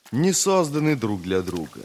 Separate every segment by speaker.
Speaker 1: не созданы друг для друга.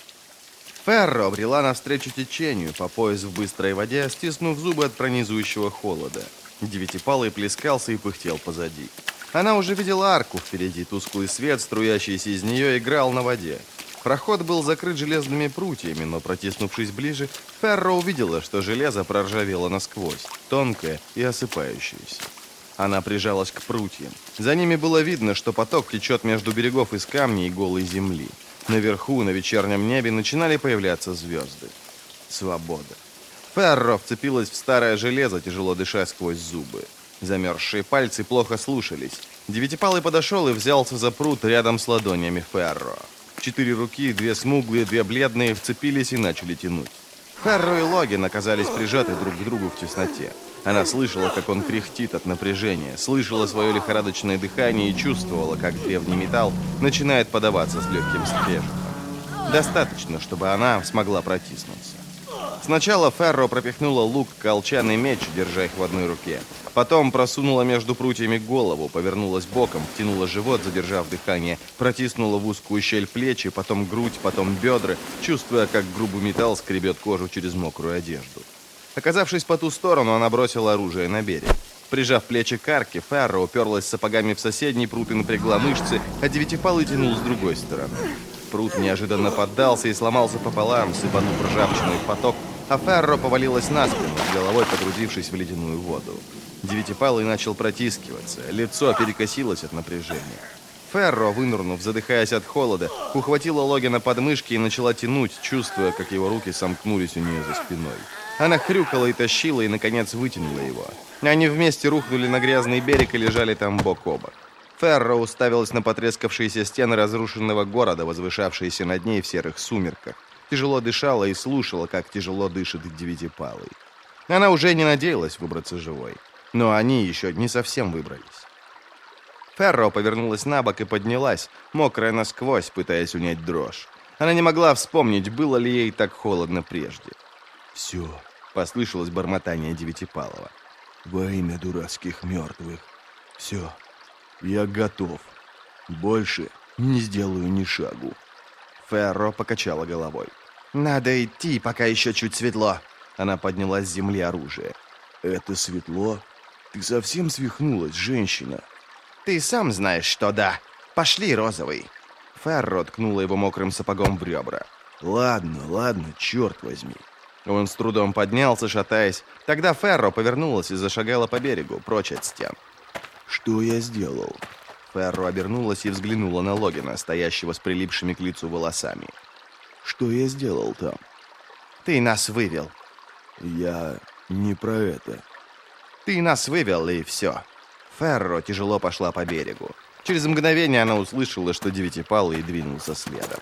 Speaker 1: Ферро брела навстречу течению, по пояс в быстрой воде, стиснув зубы от пронизывающего холода. Девятипалый плескался и пыхтел позади. Она уже видела арку впереди, тусклый свет, струящийся из нее, играл на воде. Проход был закрыт железными прутьями, но, протиснувшись ближе, Ферро увидела, что железо проржавело насквозь, тонкое и осыпающееся. Она прижалась к прутьям. За ними было видно, что поток течет между берегов из камней и голой земли. Наверху, на вечернем небе, начинали появляться звезды. Свобода. Ферро вцепилась в старое железо, тяжело дыша сквозь зубы. Замерзшие пальцы плохо слушались. Девятипалый подошел и взялся за прут рядом с ладонями Ферро. 4 руки, 2 смуглые, 2 бледные, вцепились и начали тянуть. Ферро и Логин оказались прижаты друг к другу в тесноте. Она слышала, как он кряхтит от напряжения, слышала свое лихорадочное дыхание и чувствовала, как древний металл начинает подаваться с легким скрежетом. Достаточно, чтобы она смогла протиснуться. Сначала Ферро пропихнула лук, колчан и меч, держа их в одной руке. Потом просунула между прутьями голову, повернулась боком, втянула живот, задержав дыхание, протиснула в узкую щель плечи, потом грудь, потом бедра, чувствуя, как грубый металл скребет кожу через мокрую одежду. Оказавшись по ту сторону, она бросила оружие на берег. Прижав плечи к арке, Ферро уперлась сапогами в соседний прут и напрягла мышцы, а девятипалый тянул с другой стороны. Прут неожиданно поддался и сломался пополам, сыпанув ржавчиной в поток, а Ферро повалилась на спину, с головой погрузившись в ледяную воду. Девятипалый начал протискиваться, лицо перекосилось от напряжения. Ферро, вынырнув, задыхаясь от холода, ухватила Логина под мышки и начала тянуть, чувствуя, как его руки сомкнулись у нее за спиной. Она хрюкала и тащила, и, наконец, вытянула его. Они вместе рухнули на грязный берег и лежали там бок о бок. Ферро уставилась на потрескавшиеся стены разрушенного города, возвышавшиеся над ней в серых сумерках. Тяжело дышала и слушала, как тяжело дышит Девятипалый. Она уже не надеялась выбраться живой. Но они еще не совсем выбрались. Ферро повернулась на бок и поднялась, мокрая насквозь, пытаясь унять дрожь. Она не могла вспомнить, было ли ей так холодно прежде.
Speaker 2: «Все»,
Speaker 1: — послышалось бормотание Девятипалова.
Speaker 2: «Во имя дурацких мертвых. Все, я готов. Больше не сделаю ни шагу».
Speaker 1: Ферро покачала головой.
Speaker 3: «Надо идти, пока еще чуть светло».
Speaker 1: Она подняла с земли оружие.
Speaker 2: «Это светло? Ты совсем свихнулась, женщина?»
Speaker 3: «Ты сам знаешь, что да. Пошли, Розовый».
Speaker 1: Ферро ткнула его мокрым сапогом в ребра.
Speaker 2: «Ладно, черт возьми».
Speaker 1: Он с трудом поднялся, шатаясь. Тогда Ферро повернулась и зашагала по берегу, прочь от стен.
Speaker 2: «Что я сделал?»
Speaker 1: Ферро обернулась и взглянула на Логина, стоящего с прилипшими к лицу волосами.
Speaker 2: «Что я сделал там?»
Speaker 3: «Ты нас вывел».
Speaker 2: «Я не про это».
Speaker 3: «Ты нас вывел, и все».
Speaker 1: Ферро тяжело пошла по берегу. Через мгновение она услышала, что Девятипалый двинулся следом.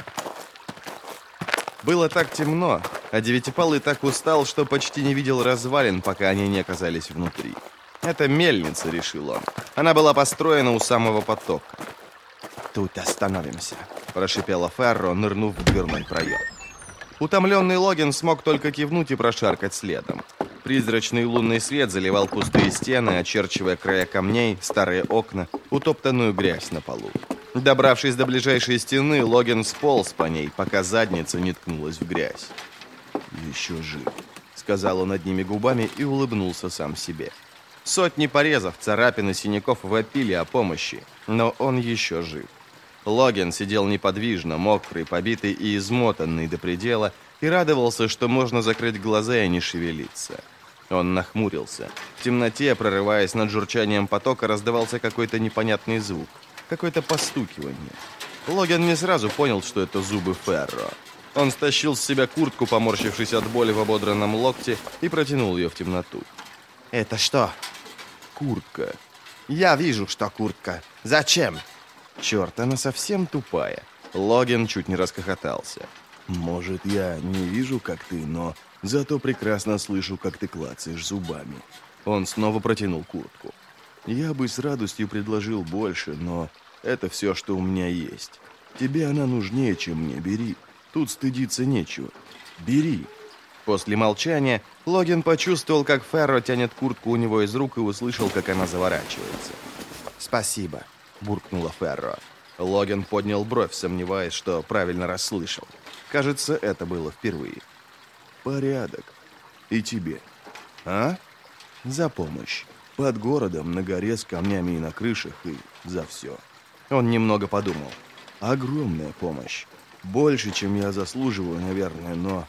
Speaker 1: Было так темно, а Девятипалый так устал, что почти не видел развалин, пока они не оказались внутри. «Это мельница», — решил он. Она была построена у самого потока.
Speaker 3: «Тут остановимся»,
Speaker 1: — прошипела Ферро, нырнув в дверной проем. Утомленный Логин смог только кивнуть и прошаркать следом. Призрачный лунный свет заливал пустые стены, очерчивая края камней, старые окна, утоптанную грязь на полу. Добравшись до ближайшей стены, Логин сполз по ней, пока задница не ткнулась в грязь.
Speaker 2: «Еще жив»,
Speaker 1: — сказал он одними губами и улыбнулся сам себе. Сотни порезов, царапин и синяков вопили о помощи, но он еще жив. Логин сидел неподвижно, мокрый, побитый и измотанный до предела, и радовался, что можно закрыть глаза и не шевелиться. Он нахмурился. В темноте, прорываясь над журчанием потока, раздавался какой-то непонятный звук, какое-то постукивание. Логин не сразу понял, что это зубы Ферро. Он стащил с себя куртку, поморщившись от боли в ободранном локте, и протянул ее в темноту.
Speaker 3: «Это что?»
Speaker 1: «Куртка».
Speaker 3: «Я вижу, что куртка. Зачем?»
Speaker 1: Черт, она совсем тупая. Логин чуть не расхохотался.
Speaker 2: «Может, я не вижу, как ты, но зато прекрасно слышу, как ты клацаешь зубами».
Speaker 1: Он снова протянул куртку.
Speaker 2: «Я бы с радостью предложил больше, но это все, что у меня есть. Тебе она нужнее, чем мне. Бери. Тут стыдиться нечего. Бери».
Speaker 1: После молчания Логин почувствовал, как Ферро тянет куртку у него из рук и услышал, как она заворачивается.
Speaker 3: «Спасибо»,
Speaker 1: — буркнула Ферро. Логан поднял бровь, сомневаясь, что правильно расслышал. Кажется, это было впервые.
Speaker 2: Порядок. И тебе.
Speaker 1: А?
Speaker 2: За помощь. Под городом, на горе, с камнями и на крышах, и за все.
Speaker 1: Он немного подумал.
Speaker 2: Огромная помощь. Больше, чем я заслуживаю, наверное, но...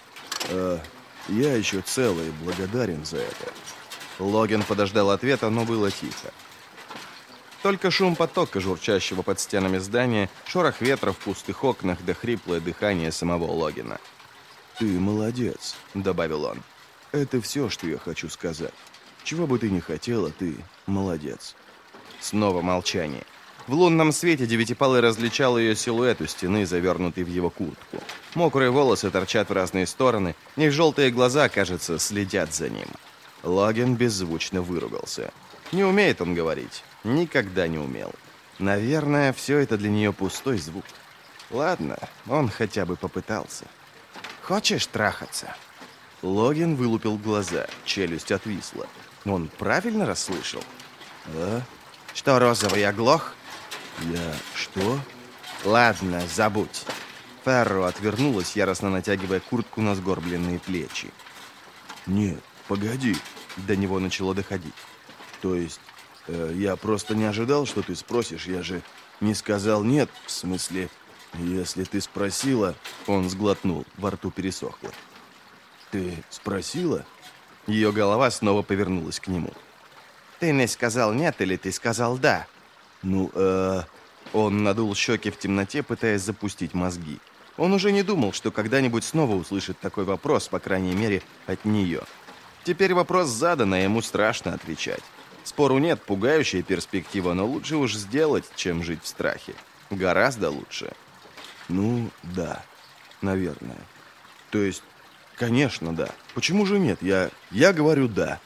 Speaker 2: я еще целый и благодарен за это.
Speaker 1: Логан подождал ответа, но было тихо. Только шум потока, журчащего под стенами здания, шорох ветра в пустых окнах да хриплое дыхание самого Логана.
Speaker 2: «Ты молодец»,
Speaker 1: — добавил он.
Speaker 2: «Это все, что я хочу сказать. Чего бы ты ни хотела, ты молодец».
Speaker 1: Снова молчание. В лунном свете Девятипалый различал ее силуэт у стены, завернутый в его куртку. Мокрые волосы торчат в разные стороны, их желтые глаза, кажется, следят за ним. Логан беззвучно выругался. Не умеет он говорить. Никогда не умел. Наверное, все это для нее пустой звук. Ладно, он хотя бы попытался.
Speaker 3: Хочешь трахаться?
Speaker 1: Логан вылупил глаза, челюсть отвисла. Он правильно расслышал?
Speaker 2: «А?
Speaker 3: Что, розовый оглох?
Speaker 2: Я... что?»
Speaker 3: Ладно, забудь.
Speaker 1: Ферро отвернулась, яростно натягивая куртку на сгорбленные плечи.
Speaker 2: «Нет, погоди».
Speaker 1: До него начало доходить.
Speaker 2: То есть, я просто не ожидал, что ты спросишь. Я же не сказал «нет». В смысле, если ты спросила...
Speaker 1: Он сглотнул, во рту пересохло.
Speaker 2: Ты спросила?
Speaker 1: Ее голова снова повернулась к нему.
Speaker 3: Ты не сказал «нет» или ты сказал «да»?
Speaker 2: Ну,
Speaker 1: Он надул щеки в темноте, пытаясь запустить мозги. Он уже не думал, что когда-нибудь снова услышит такой вопрос, по крайней мере, от нее. Теперь вопрос задан, а ему страшно отвечать. Спору нет, пугающая перспектива, но лучше уж сделать, чем жить в страхе. Гораздо лучше.
Speaker 2: Ну, да, наверное. То есть, конечно, да. Почему же нет? Я говорю «да».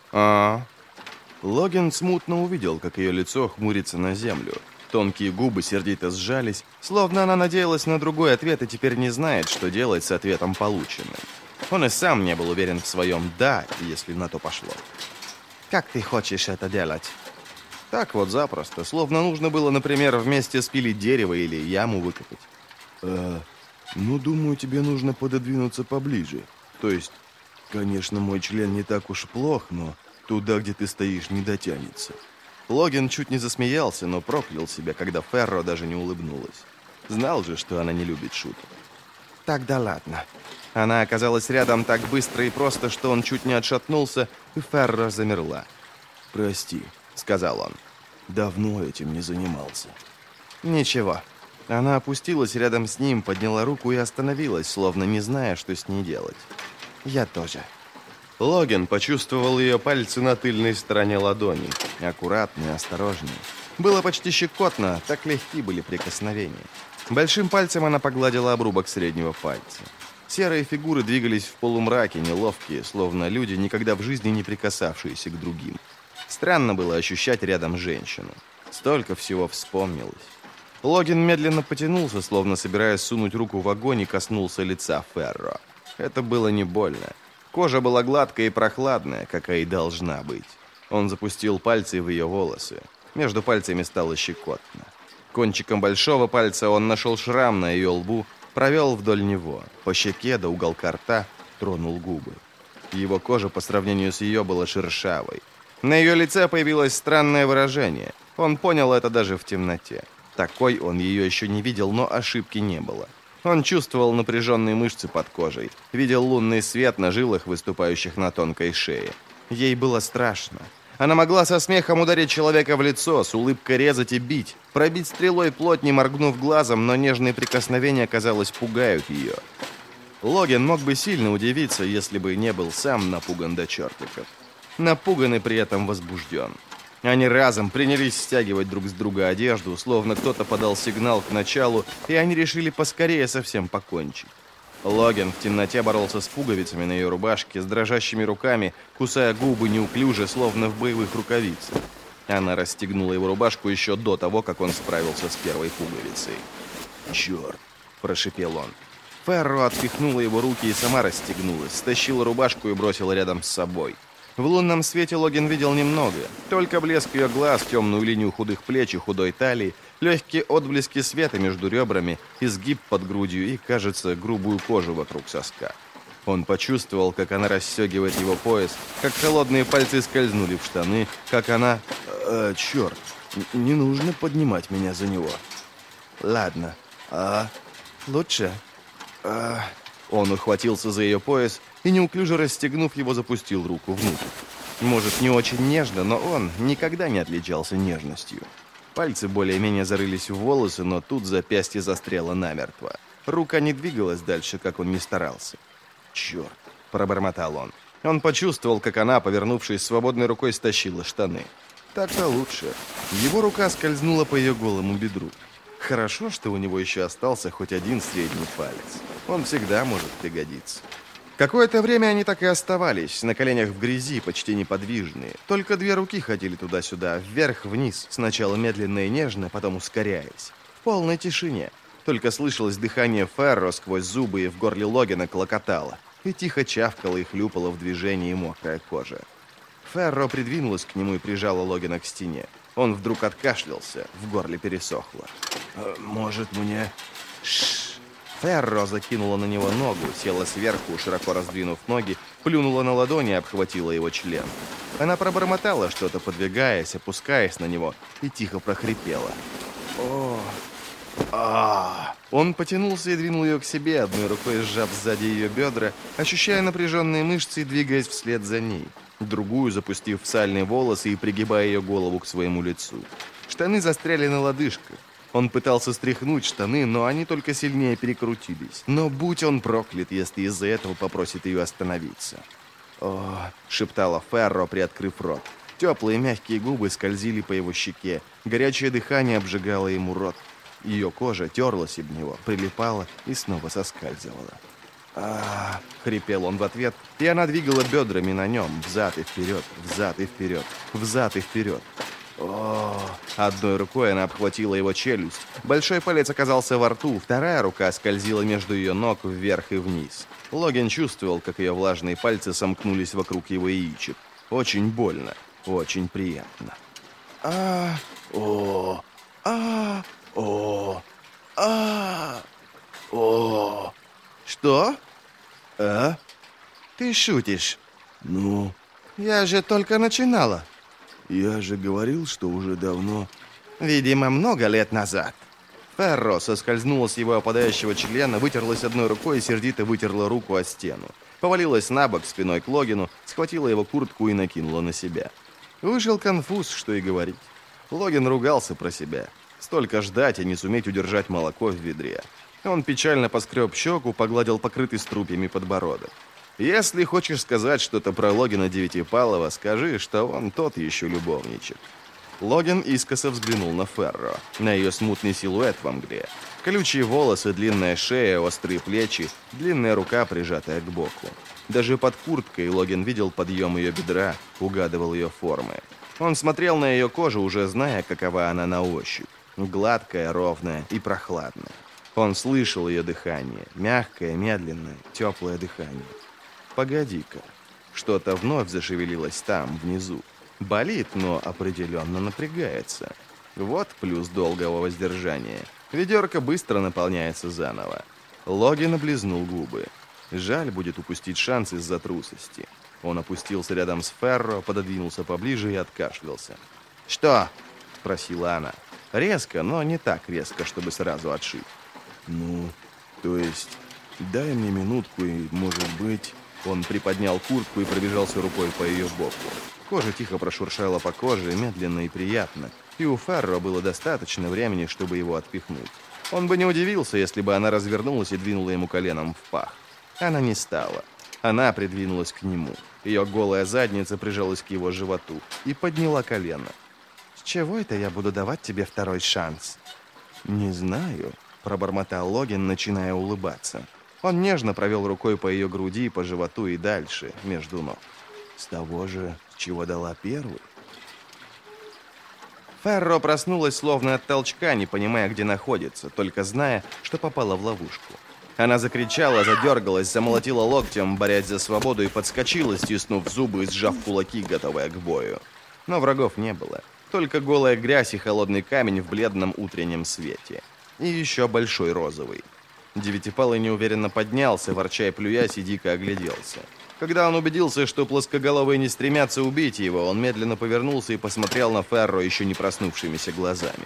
Speaker 1: Логан смутно увидел, как ее лицо хмурится на землю. Тонкие губы сердито сжались, словно она надеялась на другой ответ и теперь не знает, что делать с ответом полученным. Он и сам не был уверен в своем «да», если на то пошло.
Speaker 3: Как ты хочешь это делать?
Speaker 1: Так вот запросто, словно нужно было, например, вместе спилить дерево или яму выкопать.
Speaker 2: Ну, думаю, тебе нужно пододвинуться поближе. То есть, конечно, мой член не так уж плох, но туда, где ты стоишь, не дотянется.
Speaker 1: Логан чуть не засмеялся, но проклял себя, когда Ферро даже не улыбнулась. Знал же, что она не любит шуток.
Speaker 3: Тогда ладно.
Speaker 1: Она оказалась рядом так быстро и просто, что он чуть не отшатнулся, и Ферро замерла.
Speaker 2: «Прости»,
Speaker 1: — сказал он.
Speaker 2: «Давно этим не занимался».
Speaker 1: «Ничего». Она опустилась рядом с ним, подняла руку и остановилась, словно не зная, что с ней делать.
Speaker 3: Я тоже.
Speaker 1: Логан почувствовал ее пальцы на тыльной стороне ладони. Аккуратные, осторожные. Было почти щекотно, так легки были прикосновения. Большим пальцем она погладила обрубок среднего пальца. Серые фигуры двигались в полумраке, неловкие, словно люди, никогда в жизни не прикасавшиеся к другим. Странно было ощущать рядом женщину. Столько всего вспомнилось. Логан медленно потянулся, словно собираясь сунуть руку в огонь, и коснулся лица Ферро. Это было не больно. Кожа была гладкая и прохладная, какая и должна быть. Он запустил пальцы в ее волосы. Между пальцами стало щекотно. Кончиком большого пальца он нашел шрам на ее лбу, провел вдоль него, по щеке до уголка рта, тронул губы. Его кожа по сравнению с ее была шершавой. На ее лице появилось странное выражение. Он понял это даже в темноте. Такой он ее еще не видел, но ошибки не было. Он чувствовал напряженные мышцы под кожей, видел лунный свет на жилах, выступающих на тонкой шее. Ей было страшно. Она могла со смехом ударить человека в лицо, с улыбкой резать и бить, пробить стрелой плоть, не моргнув глазом, но нежные прикосновения, казалось, пугают ее. Логан мог бы сильно удивиться, если бы не был сам напуган до чертиков. Напуган и при этом возбужден. Они разом принялись стягивать друг с друга одежду, словно кто-то подал сигнал к началу, и они решили поскорее со всем покончить. Логан в темноте боролся с пуговицами на ее рубашке, с дрожащими руками, кусая губы неуклюже, словно в боевых рукавицах. Она расстегнула его рубашку еще до того, как он справился с первой пуговицей.
Speaker 2: «Черт!»
Speaker 1: – прошипел он. Ферро отпихнула его руки и сама расстегнулась, стащила рубашку и бросила рядом с собой. В лунном свете Логин видел немного. Только блеск ее глаз, темную линию худых плеч и худой талии, легкие отблески света между ребрами, изгиб под грудью и, кажется, грубую кожу вокруг соска. Он почувствовал, как она расстегивает его пояс, как холодные пальцы скользнули в штаны, как она...
Speaker 2: Черт, не нужно поднимать меня за него.
Speaker 3: Ладно. Лучше?
Speaker 1: Он ухватился за ее пояс и, неуклюже расстегнув его, запустил руку внутрь. Может, не очень нежно, но он никогда не отличался нежностью. Пальцы более-менее зарылись в волосы, но тут запястье застряло намертво. Рука не двигалась дальше, как он ни старался. «Черт!» – пробормотал он. Он почувствовал, как она, повернувшись свободной рукой, стащила штаны. Так-то лучше. Его рука скользнула по ее голому бедру. Хорошо, что у него еще остался хоть один средний палец. Он всегда может пригодиться. Какое-то время они так и оставались, на коленях в грязи, почти неподвижные. Только две руки ходили туда-сюда, вверх-вниз, сначала медленно и нежно, потом ускоряясь. В полной тишине. Только слышалось дыхание Ферро сквозь зубы, и в горле Логина клокотало. И тихо чавкало и хлюпало в движении мокрая кожа. Ферро придвинулась к нему и прижала Логина к стене. Он вдруг откашлялся, в горле пересохло.
Speaker 2: Может, мне...
Speaker 1: Ферро закинула на него ногу, села сверху, широко раздвинув ноги, плюнула на ладони и обхватила его член. Она пробормотала что-то, подвигаясь, опускаясь на него, и тихо прохрипела. Он потянулся и двинул ее к себе, одной рукой сжав сзади ее бедра, ощущая напряженные мышцы и двигаясь вслед за ней, другую запустив в сальные волосы и пригибая ее голову к своему лицу. Штаны застряли на лодыжках. Он пытался стряхнуть штаны, но они только сильнее перекрутились. Но будь он проклят, если из-за этого попросит ее остановиться. «О!» — шептала Ферро, приоткрыв рот. Теплые мягкие губы скользили по его щеке, горячее дыхание обжигало ему рот. Ее кожа терлась об него, прилипала и снова соскальзывала. Хрипел он в ответ, и она двигала бедрами на нем, взад и вперед, взад и вперед, взад и вперед. Одной рукой она обхватила его челюсть. Большой палец оказался во рту, вторая рука скользила между ее ног вверх и вниз. Логин чувствовал, как ее влажные пальцы сомкнулись вокруг его яичек. Очень больно, очень приятно.
Speaker 3: Что? Ты шутишь?
Speaker 2: Ну,
Speaker 3: Я же только начинала.
Speaker 2: я же говорил, что уже давно...
Speaker 3: Видимо, много лет назад.
Speaker 1: Ферро соскользнула с его опадающего члена, вытерлась одной рукой и сердито вытерла руку о стену. Повалилась на бок спиной к Логину, схватила его куртку и накинула на себя. Вышел конфуз, что и говорить. Логин ругался про себя. Столько ждать и не суметь удержать молоко в ведре. Он печально поскреб щеку, погладил покрытый струпьями подбородок. Если хочешь сказать что-то про Логина Девятипалова, скажи, что он тот еще любовничек. Логин искоса взглянул на Ферро, на ее смутный силуэт во мгле. Колючие волосы, длинная шея, острые плечи, длинная рука, прижатая к боку. Даже под курткой Логин видел подъем ее бедра, угадывал ее формы. Он смотрел на ее кожу, уже зная, какова она на ощупь. Гладкая, ровная и прохладная. Он слышал ее дыхание, мягкое, медленное, теплое дыхание. Погоди-ка, что-то вновь зашевелилось там, внизу. Болит, но определенно напрягается. Вот плюс долгого воздержания. Ведерко быстро наполняется заново. Логин облизнул губы. Жаль будет упустить шанс из-за трусости. Он опустился рядом с Ферро, пододвинулся поближе и откашлялся. «Что?» – спросила она. Резко, но не так резко, чтобы сразу отшить.
Speaker 2: Ну, то есть, дай мне минутку и, может быть... Он приподнял куртку и пробежался рукой по ее боку.
Speaker 1: Кожа тихо прошуршала по коже, медленно и приятно. И у Ферро было достаточно времени, чтобы его отпихнуть. Он бы не удивился, если бы она развернулась и двинула ему коленом в пах. Она не стала. Она придвинулась к нему. Ее голая задница прижалась к его животу и подняла колено. «С чего это я буду давать тебе второй шанс?» «Не знаю», — пробормотал Логин, начиная улыбаться. Он нежно провел рукой по ее груди, по животу и дальше, между ног.
Speaker 2: «С того же, с чего дала первый?»
Speaker 1: Ферро проснулась словно от толчка, не понимая, где находится, только зная, что попала в ловушку. Она закричала, задергалась, замолотила локтем, борясь за свободу, и подскочила, стиснув зубы и сжав кулаки, готовая к бою. Но врагов не было. Только голая грязь и холодный камень в бледном утреннем свете. И еще большой розовый. Девятипалый неуверенно поднялся, ворча и плюясь, и дико огляделся. Когда он убедился, что плоскоголовые не стремятся убить его, он медленно повернулся и посмотрел на Ферро еще не проснувшимися глазами.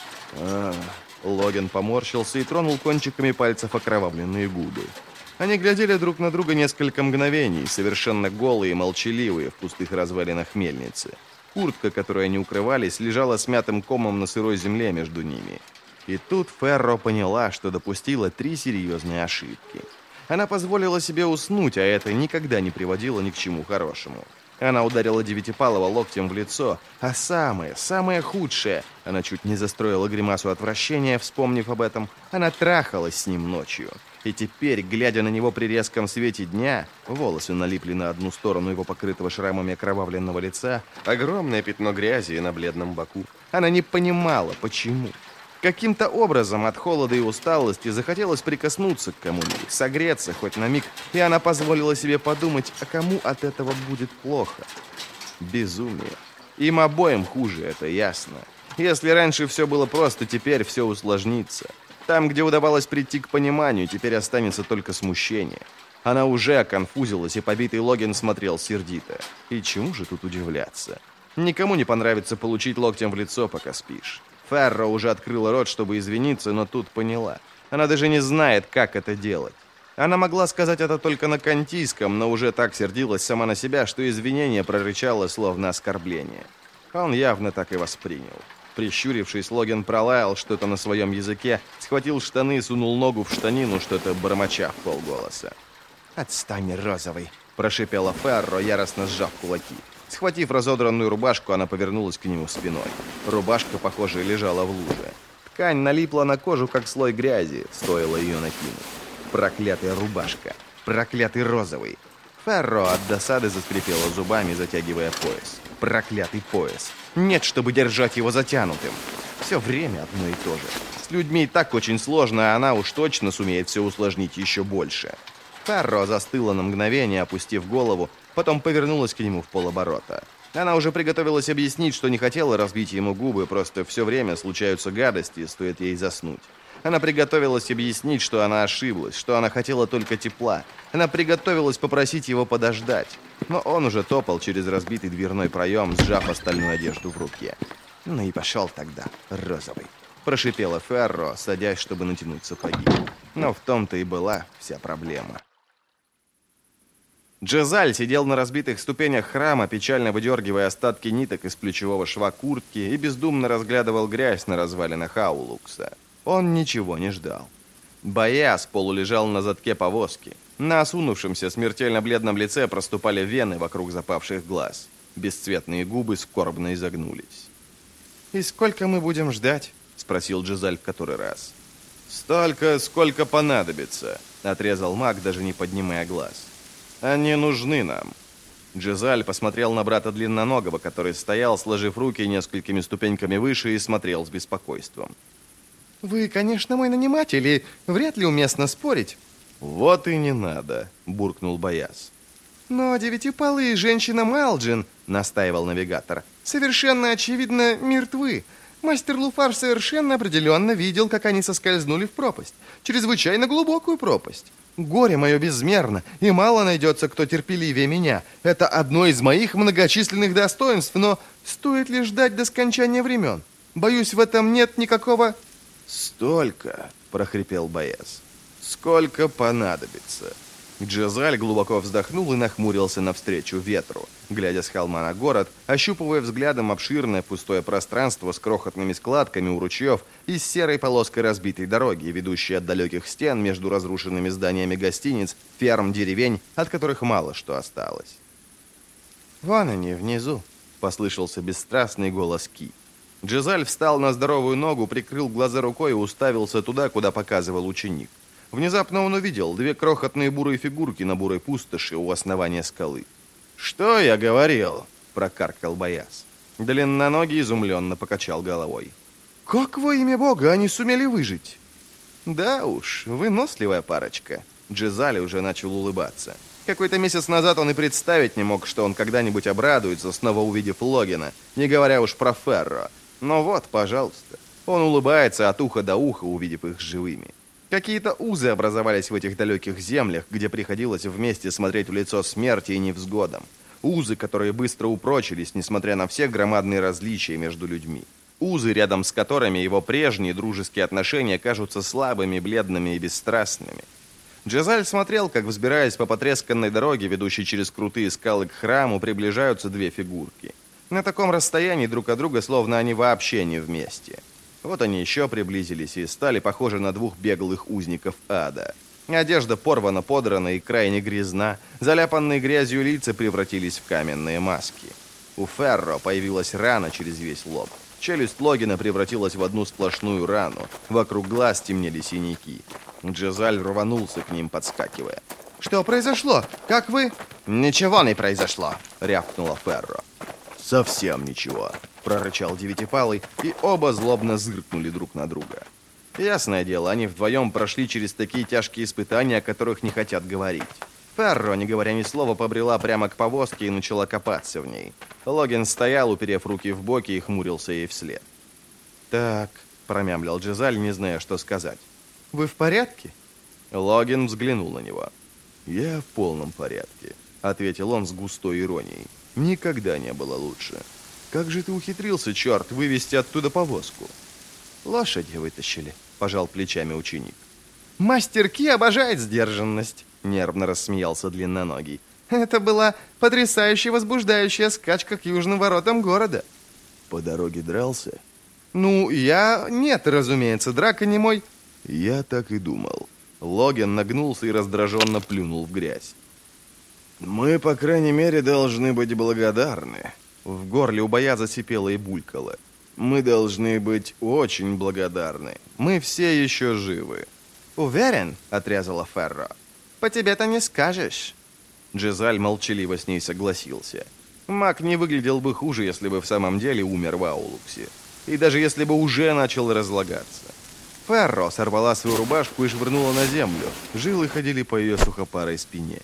Speaker 1: Логан поморщился и тронул кончиками пальцев окровавленные губы. Они глядели друг на друга несколько мгновений, совершенно голые и молчаливые в пустых развалинах мельницы. Куртка, которой они укрывались, лежала смятым комом на сырой земле между ними. И тут Ферро поняла, что допустила 3 серьезные ошибки. Она позволила себе уснуть, а это никогда не приводило ни к чему хорошему. Она ударила Девятипалого локтем в лицо, а самое худшее, она чуть не застроила гримасу отвращения, вспомнив об этом, она трахалась с ним ночью. И теперь, глядя на него при резком свете дня, волосы налипли на одну сторону его покрытого шрамами окровавленного лица, огромное пятно грязи на бледном боку. Она не понимала, почему. Каким-то образом от холода и усталости захотелось прикоснуться к кому-нибудь, согреться хоть на миг, и она позволила себе подумать, а кому от этого будет плохо. Безумие. Им обоим хуже, это ясно. Если раньше все было просто, теперь все усложнится. Там, где удавалось прийти к пониманию, теперь останется только смущение. Она уже оконфузилась, и побитый Логан смотрел сердито. И чему же тут удивляться? Никому не понравится получить локтем в лицо, пока спишь. Ферро уже открыла рот, чтобы извиниться, но тут поняла. Она даже не знает, как это делать. Она могла сказать это только на кантийском, но уже так сердилась сама на себя, что извинение прорычало словно оскорбление. Он явно так и воспринял. Прищурившись, Логан пролаял что-то на своем языке, схватил штаны и сунул ногу в штанину, что-то бормоча в полголоса.
Speaker 3: Отстань, розовый.
Speaker 1: Прошипела Ферро, яростно сжав кулаки. Схватив разодранную рубашку, она повернулась к нему спиной. Рубашка, похоже, лежала в луже. Ткань налипла на кожу, как слой грязи, стоило ее накинуть. Проклятая рубашка. Проклятый розовый. Ферро от досады заскрипела зубами, затягивая пояс. Проклятый пояс. Нет, чтобы держать его затянутым. Все время одно и то же. С людьми и так очень сложно, а она уж точно сумеет все усложнить еще больше. Ферро застыла на мгновение, опустив голову, потом повернулась к нему в полоборота. Она уже приготовилась объяснить, что не хотела разбить ему губы, просто все время случаются гадости, стоит ей заснуть. Она приготовилась объяснить, что она ошиблась, что она хотела только тепла. Она приготовилась попросить его подождать. Но он уже топал через разбитый дверной проем, сжав остальную одежду в руке.
Speaker 3: Ну и пошел тогда, розовый.
Speaker 1: Прошипела Ферро, садясь, чтобы натянуть сапоги. Но в том-то и была вся проблема. Джезаль сидел на разбитых ступенях храма, печально выдергивая остатки ниток из плечевого шва куртки и бездумно разглядывал грязь на развалинах Аулукса. Он ничего не ждал. Бояз полулежал на задке повозки. На осунувшемся, смертельно бледном лице проступали вены вокруг запавших глаз. Бесцветные губы скорбно изогнулись. «И сколько мы будем ждать?» — спросил Джезаль в который раз. «Столько, сколько понадобится», — отрезал маг, даже не поднимая глаз. «Они нужны нам». Джезаль посмотрел на брата Длинноногого, который стоял, сложив руки несколькими ступеньками выше, и смотрел с беспокойством.
Speaker 3: «Вы, конечно, мой наниматель, и вряд ли уместно спорить».
Speaker 1: «Вот и не надо», — буркнул Бояз.
Speaker 3: «Но девятипалые женщина Малджин», — настаивал навигатор, — «совершенно очевидно мертвы. Мастер Луфар совершенно определенно видел, как они соскользнули в пропасть. Чрезвычайно глубокую пропасть. Горе мое безмерно, и мало найдется, кто терпеливее меня. Это одно из моих многочисленных достоинств, но стоит ли ждать до скончания времен? Боюсь, в этом нет никакого...»
Speaker 1: «Столько», — прохрипел Бояз, — «сколько понадобится». Джезаль глубоко вздохнул и нахмурился навстречу ветру, глядя с холма на город, ощупывая взглядом обширное пустое пространство с крохотными складками у ручьев и с серой полоской разбитой дороги, ведущей от далеких стен между разрушенными зданиями гостиниц, ферм, деревень, от которых мало что осталось. «Вон они, внизу», — послышался бесстрастный голос Ки. Джезаль встал на здоровую ногу, прикрыл глаза рукой и уставился туда, куда показывал ученик. Внезапно он увидел 2 крохотные бурые фигурки на бурой пустоши у основания скалы. «Что я говорил?» – прокаркал Бояз. Длинноногий изумленно покачал головой.
Speaker 3: «Как во имя Бога они сумели выжить?» Да уж, выносливая парочка. Джизаль уже начал улыбаться. Какой-то месяц назад он и представить не мог, что он когда-нибудь обрадуется, снова увидев Логина, не говоря уж про Ферро. Но вот, пожалуйста, он улыбается от уха до уха, увидев их живыми. Какие-то узы образовались в этих далеких землях, где приходилось вместе смотреть в лицо смерти и невзгодам. Узы, которые быстро упрочились, несмотря на все громадные различия между людьми. Узы, рядом с которыми его прежние дружеские отношения кажутся слабыми, бледными и бесстрастными. Джизаль смотрел, как, взбираясь по потресканной дороге, ведущей через крутые скалы к храму, приближаются две фигурки. На таком расстоянии друг от друга, словно они вообще не вместе. Вот они еще приблизились и стали похожи на двух беглых узников ада. Одежда порвана, подрана и крайне грязна. Заляпанные грязью лица превратились в каменные маски. У Ферро появилась рана через весь лоб. Челюсть Логина превратилась в одну сплошную рану. Вокруг глаз темнели синяки. Джизаль рванулся к ним, подскакивая. «Что произошло? Как вы...» «Ничего не произошло», — рявкнула Ферро.
Speaker 2: «Совсем ничего»,
Speaker 3: — прорычал Девятипалый, и оба злобно зыркнули друг на друга. Ясное дело, они вдвоем прошли через такие тяжкие испытания, о которых не хотят говорить. Ферро, не говоря ни слова, побрела прямо к повозке и начала копаться в ней. Логин стоял, уперев руки в боки, и хмурился ей вслед. «Так», — промямлил Джизаль, не зная, что сказать. «Вы в порядке?» Логин взглянул на него.
Speaker 2: «Я в полном порядке», — ответил он с густой иронией. «Никогда не было лучше. Как же ты ухитрился, черт, вывести оттуда повозку?»
Speaker 3: «Лошади вытащили», — пожал плечами ученик. «Мастер Ки обожает сдержанность», — нервно рассмеялся длинноногий. «Это была потрясающе возбуждающая скачка к южным воротам города».
Speaker 2: «По дороге дрался?»
Speaker 3: «Ну, Нет, разумеется, драка не мой...»
Speaker 2: «Я так и думал».
Speaker 3: Логин нагнулся и раздраженно плюнул в грязь.
Speaker 2: «Мы, по крайней мере, должны быть благодарны».
Speaker 3: В горле у боя засипело и булькало.
Speaker 2: «Мы должны быть очень благодарны. Мы все еще живы».
Speaker 3: «Уверен?» — отрезала Ферро. «По тебе-то не скажешь». Джизаль молчаливо с ней согласился. Маг не выглядел бы хуже, если бы в самом деле умер в Аулуксе. И даже если бы уже начал разлагаться. Ферро сорвала свою рубашку и швырнула на землю. Жилы ходили по ее сухопарой спине.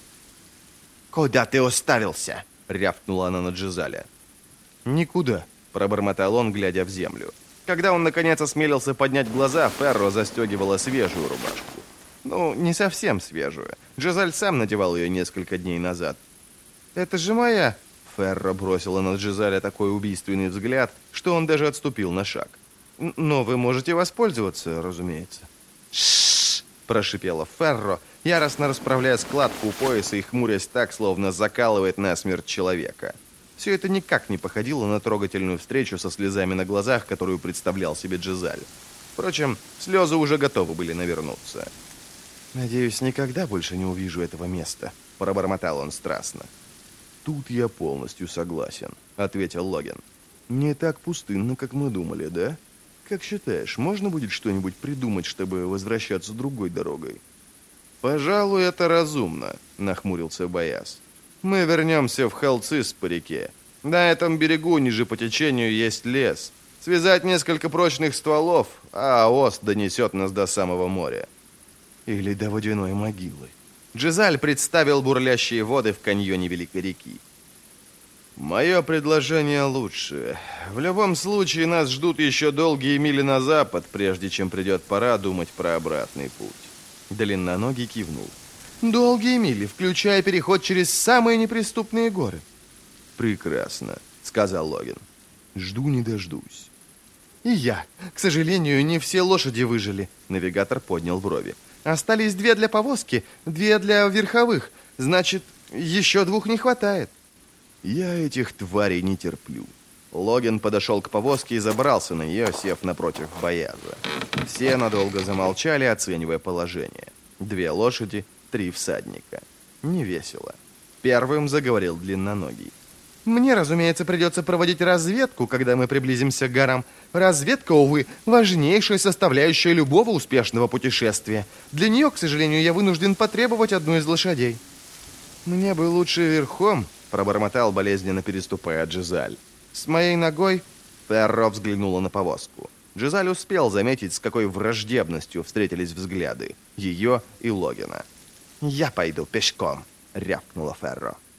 Speaker 3: «Куда ты уставился?» — рявкнула она на Джизаля. «Никуда», — пробормотал он, глядя в землю. Когда он, наконец, осмелился поднять глаза, Ферро застегивала свежую рубашку. Ну, не совсем свежую. Джизаль сам надевал ее несколько дней назад. «Это же моя...» Ферро бросила на Джизаля такой убийственный взгляд, что он даже отступил на шаг. «Но вы можете воспользоваться, разумеется». «Ш-ш-ш!» – прошипела Ферро, яростно расправляя складку у пояса и хмурясь так, словно закалывает насмерть человека. Все это никак не походило на трогательную встречу со слезами на глазах, которую представлял себе Джизаль. Впрочем, слезы уже готовы были навернуться. «Надеюсь, никогда больше не увижу этого места», – пробормотал он страстно.
Speaker 2: «Тут я полностью согласен», — ответил Логин. «Не так пустынно, как мы думали, да? Как считаешь, можно будет что-нибудь придумать, чтобы возвращаться другой дорогой?»
Speaker 3: «Пожалуй, это разумно», — нахмурился Бояз. «Мы вернемся в Халцис по реке. На этом берегу, ниже по течению, есть лес. Связать несколько прочных стволов, а Ост донесет нас до самого моря. Или до водяной могилы». Джизаль представил бурлящие воды в каньоне Великой реки. «Мое предложение лучше. В любом случае, нас ждут еще долгие мили на запад, прежде чем придет пора думать про обратный путь». Длинноногий кивнул. «Долгие мили, включая переход через самые неприступные горы».
Speaker 2: «Прекрасно», — сказал Логин. «Жду не дождусь».
Speaker 3: «И я. К сожалению, не все лошади выжили», — навигатор поднял брови. «Остались 2 для повозки, 2 для верховых. Значит, еще 2 не хватает».
Speaker 2: «Я этих тварей не терплю».
Speaker 3: Логин подошел к повозке и забрался на нее, сев напротив Бояза. Все надолго замолчали, оценивая положение. 2 лошади, 3 всадника. Не весело. Первым заговорил Длинноногий. «Мне, разумеется, придется проводить разведку, когда мы приблизимся к горам. Разведка, увы, важнейшая составляющая любого успешного путешествия. Для нее, к сожалению, я вынужден потребовать одну из лошадей». «Мне бы лучше верхом», — пробормотал, болезненно переступая Джизаль. «С моей ногой...» — Ферро взглянула на повозку.
Speaker 1: Джизаль успел заметить, с какой враждебностью встретились взгляды ее и Логина.
Speaker 3: «Я пойду пешком», — рявкнула Ферро.